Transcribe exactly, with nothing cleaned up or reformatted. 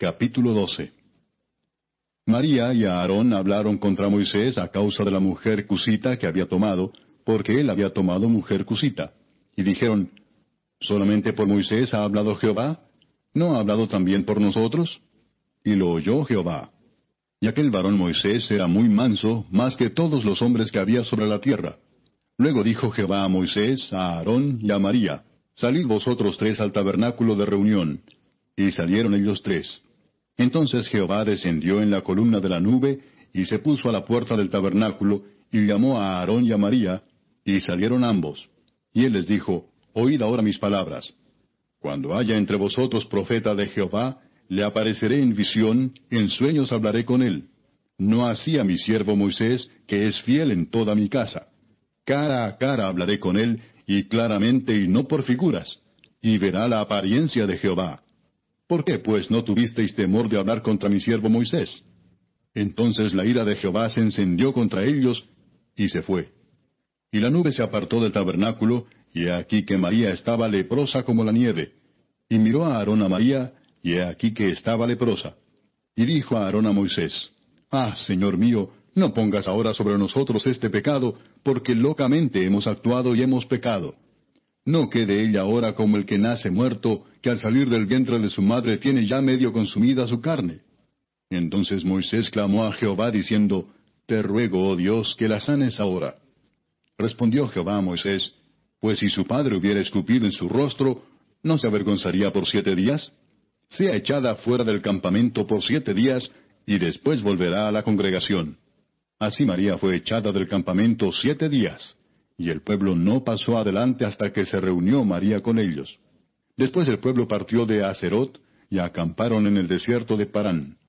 Capítulo doce. María y Aarón hablaron contra Moisés a causa de la mujer cusita que había tomado, porque él había tomado mujer cusita. Y dijeron, ¿solamente por Moisés ha hablado Jehová? ¿No ha hablado también por nosotros? Y lo oyó Jehová. Y aquel varón Moisés era muy manso, más que todos los hombres que había sobre la tierra. Luego dijo Jehová a Moisés, a Aarón y a María, salid vosotros tres al tabernáculo de reunión. Y salieron ellos tres. Entonces Jehová descendió en la columna de la nube, y se puso a la puerta del tabernáculo, y llamó a Aarón y a María, y salieron ambos. Y él les dijo, oíd ahora mis palabras. Cuando haya entre vosotros profeta de Jehová, le apareceré en visión, en sueños hablaré con él. No así a mi siervo Moisés, que es fiel en toda mi casa. Cara a cara hablaré con él, y claramente y no por figuras, y verá la apariencia de Jehová. ¿Por qué, pues, no tuvisteis temor de hablar contra mi siervo Moisés? Entonces la ira de Jehová se encendió contra ellos, y se fue. Y la nube se apartó del tabernáculo, y he aquí que María estaba leprosa como la nieve. Y miró a Aarón a María, y he aquí que estaba leprosa. Y dijo a Aarón a Moisés, Ah, Señor mío, no pongas ahora sobre nosotros este pecado, porque locamente hemos actuado y hemos pecado. No quede ella ahora como el que nace muerto, que al salir del vientre de su madre tiene ya medio consumida su carne. Entonces Moisés clamó a Jehová diciendo, Te ruego, oh Dios, que la sanes ahora. Respondió Jehová a Moisés, Pues si su padre hubiera escupido en su rostro, ¿no se avergonzaría por siete días? Sea echada fuera del campamento por siete días, y después volverá a la congregación. Así María fue echada del campamento siete días. Y el pueblo no pasó adelante hasta que se reunió María con ellos. Después el pueblo partió de Aserot, y acamparon en el desierto de Parán.